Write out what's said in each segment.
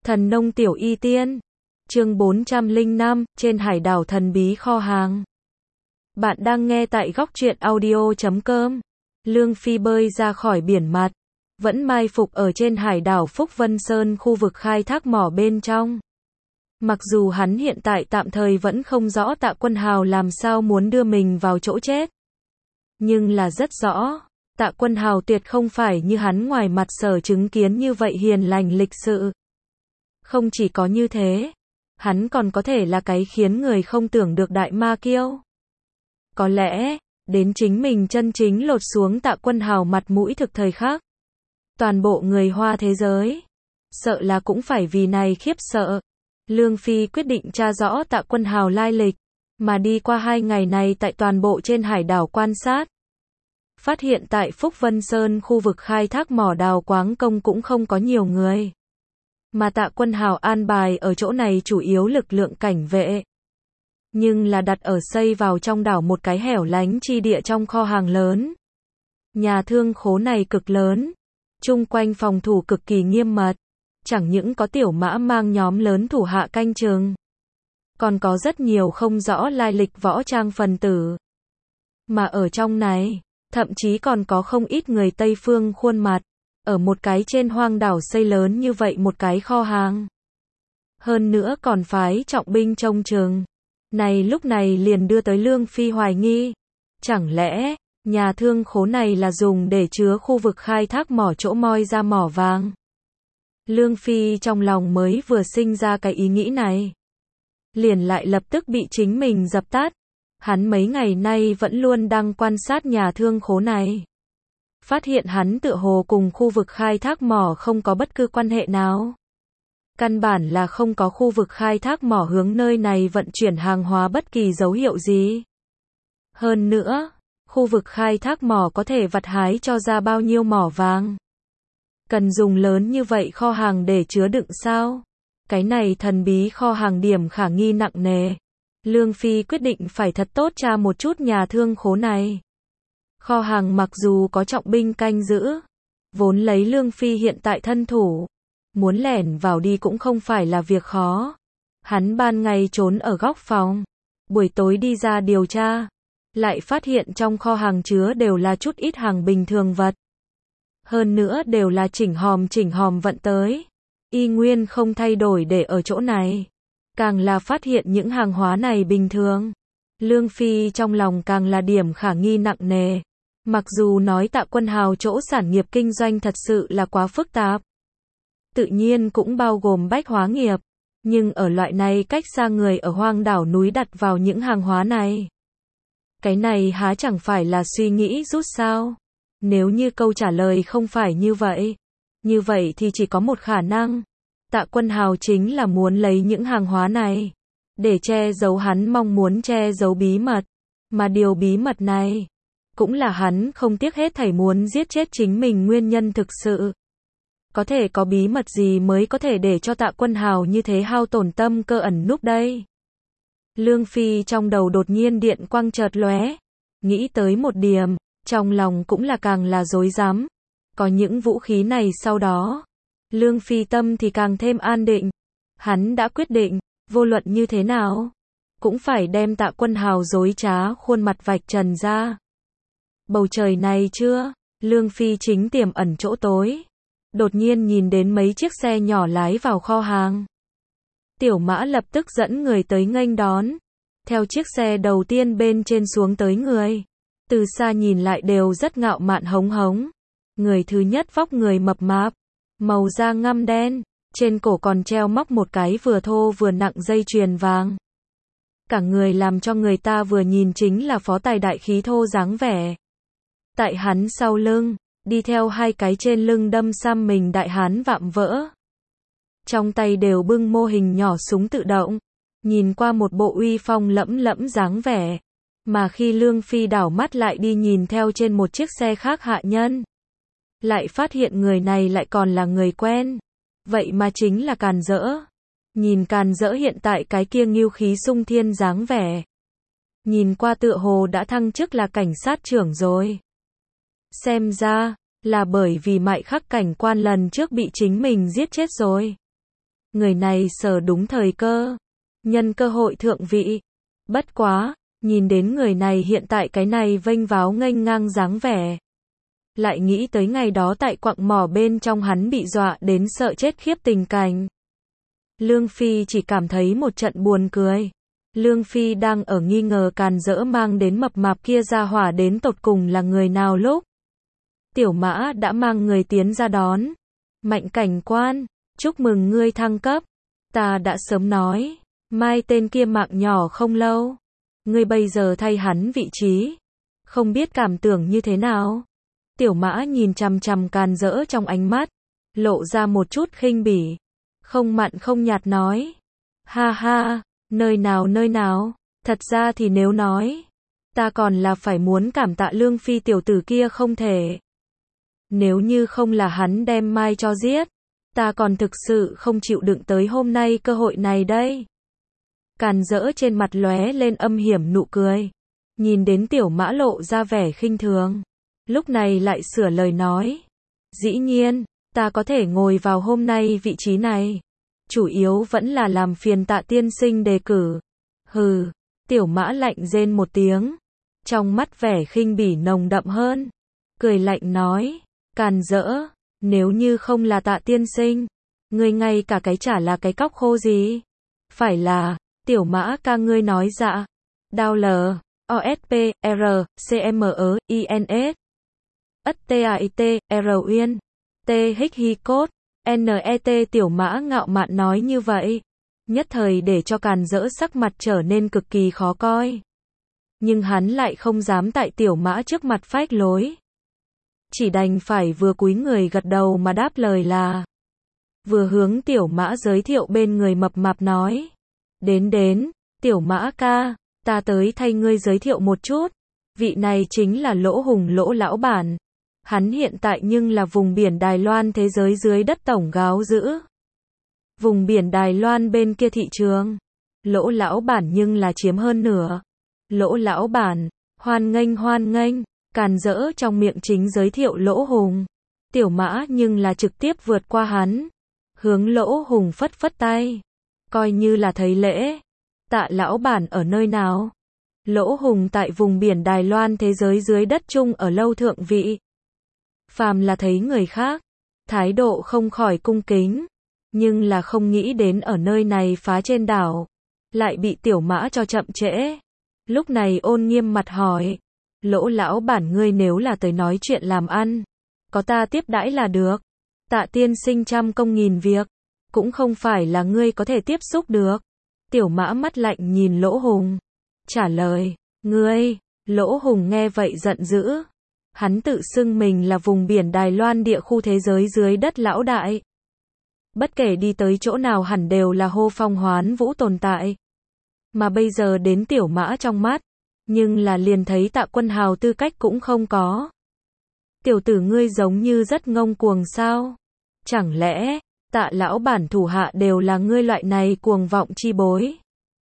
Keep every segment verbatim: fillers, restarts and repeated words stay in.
Thần nông tiểu y tiên. Chương bốn trăm lẻ năm, trên hải đảo thần bí kho hàng. Bạn đang nghe tại góc truyện audio chấm com. Lương Phi bơi ra khỏi biển mặt, vẫn mai phục ở trên hải đảo Phúc Vân Sơn, khu vực khai thác mỏ bên trong. Mặc dù hắn hiện tại tạm thời vẫn không rõ Tạ Quân Hào làm sao muốn đưa mình vào chỗ chết, nhưng là rất rõ, Tạ Quân Hào tuyệt không phải như hắn ngoài mặt sở chứng kiến như vậy hiền lành lịch sự. Không chỉ có như thế, hắn còn có thể là cái khiến người không tưởng được đại ma kiêu. Có lẽ, đến chính mình chân chính lột xuống Tạ Quân Hào mặt mũi thực thời khắc, toàn bộ người Hoa thế giới, sợ là cũng phải vì này khiếp sợ. Lương Phi quyết định tra rõ Tạ Quân Hào lai lịch, mà đi qua hai ngày này tại toàn bộ trên hải đảo quan sát. Phát hiện tại Phúc Vân Sơn, khu vực khai thác mỏ đào quáng công cũng không có nhiều người. Mà Tạ Quân Hào an bài ở chỗ này chủ yếu lực lượng cảnh vệ. Nhưng là đặt ở xây vào trong đảo một cái hẻo lánh chi địa trong kho hàng lớn. Nhà thương khố này cực lớn, chung quanh phòng thủ cực kỳ nghiêm mật. Chẳng những có tiểu mã mang nhóm lớn thủ hạ canh chừng, còn có rất nhiều không rõ lai lịch võ trang phần tử. Mà ở trong này, thậm chí còn có không ít người Tây phương khuôn mặt, ở một cái trên hoang đảo xây lớn như vậy một cái kho hàng. Hơn nữa còn phái trọng binh trông chừng. Này lúc này liền đưa tới Lương Phi hoài nghi. Chẳng lẽ, nhà thương khố này là dùng để chứa khu vực khai thác mỏ chỗ moi ra mỏ vàng? Lương Phi trong lòng mới vừa sinh ra cái ý nghĩ này, liền lại lập tức bị chính mình dập tắt. Hắn mấy ngày nay vẫn luôn đang quan sát nhà thương khố này. Phát hiện hắn tựa hồ cùng khu vực khai thác mỏ không có bất cứ quan hệ nào. Căn bản là không có khu vực khai thác mỏ hướng nơi này vận chuyển hàng hóa bất kỳ dấu hiệu gì. Hơn nữa, khu vực khai thác mỏ có thể vặt hái cho ra bao nhiêu mỏ vàng? Cần dùng lớn như vậy kho hàng để chứa đựng sao? Cái này thần bí kho hàng điểm khả nghi nặng nề. Lương Phi quyết định phải thật tốt tra một chút nhà thương khố này. Kho hàng mặc dù có trọng binh canh giữ, vốn lấy Lương Phi hiện tại thân thủ, muốn lẻn vào đi cũng không phải là việc khó. Hắn ban ngày trốn ở góc phòng, buổi tối đi ra điều tra, lại phát hiện trong kho hàng chứa đều là chút ít hàng bình thường vật. Hơn nữa đều là chỉnh hòm chỉnh hòm vận tới, y nguyên không thay đổi để ở chỗ này. Càng là phát hiện những hàng hóa này bình thường, Lương Phi trong lòng càng là điểm khả nghi nặng nề. Mặc dù nói Tạ Quân Hào chỗ sản nghiệp kinh doanh thật sự là quá phức tạp, tự nhiên cũng bao gồm bách hóa nghiệp, nhưng ở loại này cách xa người ở hoang đảo núi đặt vào những hàng hóa này, cái này há chẳng phải là suy nghĩ rút sao? Nếu như câu trả lời không phải như vậy, như vậy thì chỉ có một khả năng. Tạ Quân Hào chính là muốn lấy những hàng hóa này để che giấu hắn mong muốn che giấu bí mật, mà điều bí mật này cũng là hắn không tiếc hết thảy muốn giết chết chính mình nguyên nhân thực sự. Có thể có bí mật gì mới có thể để cho Tạ Quân Hào như thế hao tổn tâm cơ ẩn núp đây? Lương Phi trong đầu đột nhiên điện quang chợt lóe, nghĩ tới một điểm, trong lòng cũng là càng là rối rắm. Có những vũ khí này sau đó, Lương Phi tâm thì càng thêm an định. Hắn đã quyết định, vô luận như thế nào, cũng phải đem Tạ Quân Hào dối trá khuôn mặt vạch trần ra. Bầu trời này chưa, Lương Phi chính tiềm ẩn chỗ tối, đột nhiên nhìn đến mấy chiếc xe nhỏ lái vào kho hàng. Tiểu Mã lập tức dẫn người tới nghênh đón. Theo chiếc xe đầu tiên bên trên xuống tới người, từ xa nhìn lại đều rất ngạo mạn hống hống. Người thứ nhất vóc người mập mạp, màu da ngăm đen, trên cổ còn treo móc một cái vừa thô vừa nặng dây chuyền vàng. Cả người làm cho người ta vừa nhìn chính là phó tài đại khí thô dáng vẻ. Tại hắn sau lưng, đi theo hai cái trên lưng đâm xăm mình đại hán vạm vỡ. Trong tay đều bưng mô hình nhỏ súng tự động, nhìn qua một bộ uy phong lẫm lẫm dáng vẻ. Mà khi Lương Phi đảo mắt lại đi nhìn theo trên một chiếc xe khác hạ nhân, lại phát hiện người này lại còn là người quen. Vậy mà chính là Càn Dỡ. Nhìn Càn Dỡ hiện tại cái kia ngưu khí sung thiên dáng vẻ, nhìn qua tựa hồ đã thăng chức là cảnh sát trưởng rồi. Xem ra, là bởi vì Mại Khắc cảnh quan lần trước bị chính mình giết chết rồi. người này sở đúng thời cơ, nhân cơ hội thượng vị. Bất quá, nhìn đến người này hiện tại cái này vênh váo nghênh ngang dáng vẻ. Lại nghĩ tới ngày đó tại quặng mỏ bên trong hắn bị dọa đến sợ chết khiếp tình cảnh. Lương Phi chỉ cảm thấy một trận buồn cười. Lương Phi đang ở nghi ngờ Càn Dỡ mang đến mập mạp kia ra hỏa đến tột cùng là người nào lúc. Tiểu Mã đã mang người tiến ra đón. Mạnh cảnh quan, chúc mừng ngươi thăng cấp. Ta đã sớm nói, mai tên kia mạng nhỏ không lâu. Ngươi bây giờ thay hắn vị trí. Không biết cảm tưởng như thế nào? Tiểu Mã nhìn chằm chằm Càn Dỡ trong ánh mắt, lộ ra một chút khinh bỉ. Không mặn không nhạt nói. Ha ha, nơi nào nơi nào, thật ra thì nếu nói, ta còn là phải muốn cảm tạ Lương Phi tiểu tử kia không thể. Nếu như không là hắn đem Mai cho giết, ta còn thực sự không chịu đựng tới hôm nay cơ hội này đây. Càn Dỡ trên mặt lóe lên âm hiểm nụ cười, nhìn đến Tiểu Mã lộ ra vẻ khinh thường, lúc này lại sửa lời nói. Dĩ nhiên, ta có thể ngồi vào hôm nay vị trí này, chủ yếu vẫn là làm phiền Tạ tiên sinh đề cử. Hừ, Tiểu Mã lạnh rên một tiếng, trong mắt vẻ khinh bỉ nồng đậm hơn, cười lạnh nói. Càn Dỡ, nếu như không là Tạ tiên sinh, ngươi ngay cả cái chả là cái cóc khô gì. Phải là, Tiểu Mã ca ngươi nói dạ. Đao L, O S P, R, C M E, I N S. Ất T A I T, R Uyên. T Hích Hi Cốt. N E T Tiểu Mã ngạo mạn nói như vậy. Nhất thời để cho Càn Dỡ sắc mặt trở nên cực kỳ khó coi. Nhưng hắn lại không dám tại Tiểu Mã trước mặt phách lối. Chỉ đành phải vừa cúi người gật đầu mà đáp lời là. Vừa hướng Tiểu Mã giới thiệu bên người mập mạp nói. Đến đến, Tiểu Mã ca, ta tới thay ngươi giới thiệu một chút. Vị này chính là Lỗ Hùng Lỗ lão bản. Hắn hiện tại nhưng là vùng biển Đài Loan thế giới dưới đất tổng gáo giữ. Vùng biển Đài Loan bên kia thị trường, Lỗ lão bản nhưng là chiếm hơn nửa. Lỗ lão bản, hoan nghênh hoan nghênh. Càn Dỡ trong miệng chính giới thiệu Lỗ Hùng. Tiểu Mã nhưng là trực tiếp vượt qua hắn, hướng Lỗ Hùng phất phất tay, coi như là thấy lễ. Tạ lão bản ở nơi nào? Lỗ Hùng tại vùng biển Đài Loan thế giới dưới đất chung ở lâu thượng vị. Phàm là thấy người khác, thái độ không khỏi cung kính, nhưng là không nghĩ đến ở nơi này phá trên đảo, lại bị Tiểu Mã cho chậm trễ. Lúc này ôn nghiêm mặt hỏi. Lỗ lão bản ngươi nếu là tới nói chuyện làm ăn, có ta tiếp đãi là được. Tạ tiên sinh trăm công nghìn việc, cũng không phải là ngươi có thể tiếp xúc được. Tiểu Mã mắt lạnh nhìn Lỗ Hùng, trả lời. Ngươi, Lỗ Hùng nghe vậy giận dữ. Hắn tự xưng mình là vùng biển Đài Loan địa khu thế giới dưới đất lão đại. Bất kể đi tới chỗ nào hẳn đều là hô phong hoán vũ tồn tại. Mà bây giờ đến Tiểu Mã trong mắt, nhưng là liền thấy Tạ Quân Hào tư cách cũng không có. Tiểu tử ngươi giống như rất ngông cuồng sao? Chẳng lẽ, Tạ lão bản thủ hạ đều là ngươi loại này cuồng vọng chi bối?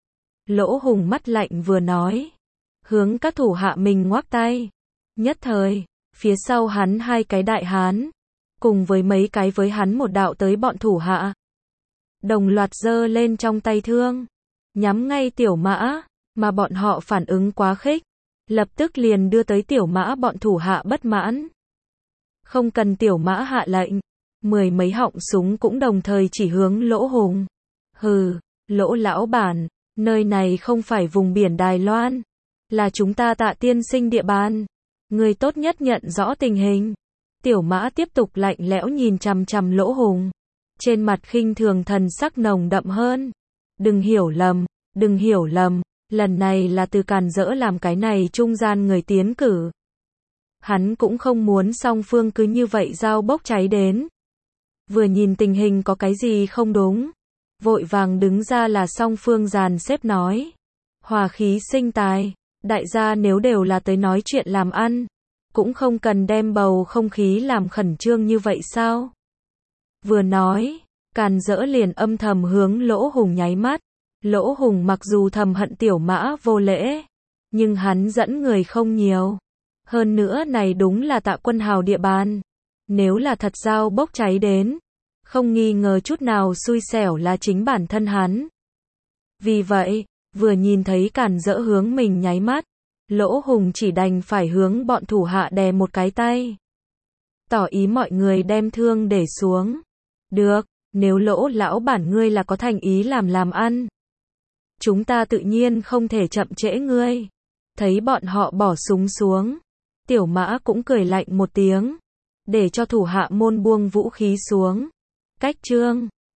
Lỗ Hùng mắt lạnh vừa nói, hướng các thủ hạ mình ngoắc tay. Nhất thời, phía sau hắn hai cái đại hán, cùng với mấy cái với hắn một đạo tới bọn thủ hạ, đồng loạt giơ lên trong tay thương, nhắm ngay Tiểu Mã. Mà bọn họ phản ứng quá khích, lập tức liền đưa tới Tiểu Mã bọn thủ hạ bất mãn. Không cần Tiểu Mã hạ lệnh, mười mấy họng súng cũng đồng thời chỉ hướng Lỗ Hùng. Hừ, Lỗ lão bản, nơi này không phải vùng biển Đài Loan, là chúng ta Tạ tiên sinh địa bàn. Người tốt nhất nhận rõ tình hình. Tiểu Mã tiếp tục lạnh lẽo nhìn chằm chằm Lỗ Hùng, trên mặt khinh thường thần sắc nồng đậm hơn. Đừng hiểu lầm, đừng hiểu lầm. Lần này là từ Càn Dỡ làm cái này trung gian người tiến cử. Hắn cũng không muốn song phương cứ như vậy giao bốc cháy đến. Vừa nhìn tình hình có cái gì không đúng, vội vàng đứng ra là song phương dàn xếp nói. Hòa khí sinh tài, đại gia nếu đều là tới nói chuyện làm ăn, cũng không cần đem bầu không khí làm khẩn trương như vậy sao? Vừa nói, Càn Dỡ liền âm thầm hướng Lỗ Hùng nháy mắt. Lỗ Hùng mặc dù thầm hận Tiểu Mã vô lễ, nhưng hắn dẫn người không nhiều. Hơn nữa này đúng là Tạ Quân Hào địa bàn. Nếu là thật giao bốc cháy đến, Không nghi ngờ chút nào xui xẻo là chính bản thân hắn. Vì vậy, vừa nhìn thấy Càn Dỡ hướng mình nháy mắt, Lỗ Hùng chỉ đành phải hướng bọn thủ hạ đè một cái tay. Tỏ ý mọi người đem thương để xuống. Được, nếu Lỗ lão bản ngươi là có thành ý làm làm ăn, chúng ta tự nhiên không thể chậm trễ ngươi. Thấy bọn họ bỏ súng xuống, Tiểu Mã cũng cười lạnh một tiếng, để cho thủ hạ môn buông vũ khí xuống. Cách trương